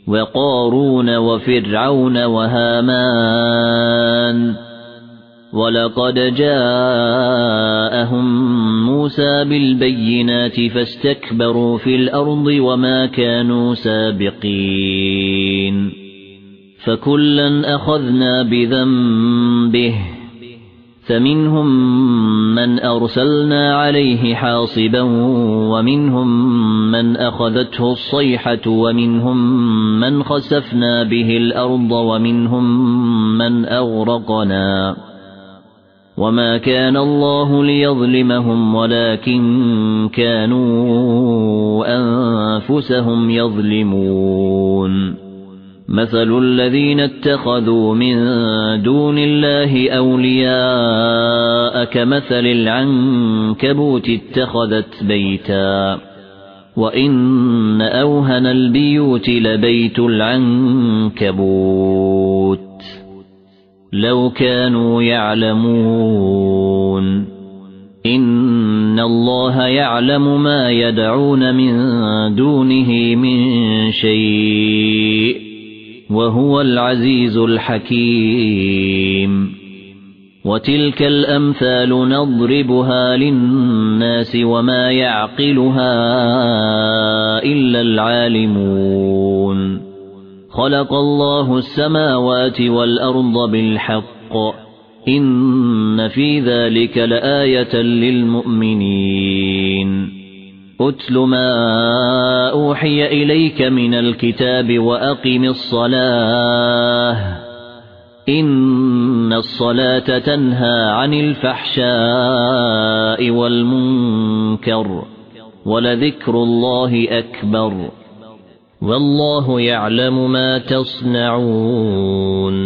وقارون وفرعون وهامان ولقد جاءهم موسى بالبينات فاستكبروا في الأرض وما كانوا سابقين فكلا أخذنا بذنبه فمنهم من أرسلنا عليه حاصبا ومنهم من أخذته الصيحة ومنهم من خسفنا به الأرض ومنهم من أغرقنا وما كان الله ليظلمهم ولكن كانوا أنفسهم يظلمون مثل الذين اتخذوا من دون الله أولياء كمثل العنكبوت اتخذت بيتا وإن أوهن البيوت لبيت العنكبوت لو كانوا يعلمون إن الله يعلم ما يدعون من دونه من شيء وهو العزيز الحكيم وتلك الأمثال نضربها للناس وما يعقلها إلا العالمون خلق الله السماوات والأرض بالحق إن في ذلك لآية للمؤمنين أتل ما أوحي إليك من الكتاب وأقم الصلاة إن الصلاة تنهى عن الفحشاء والمنكر ولذكر الله أكبر والله يعلم ما تصنعون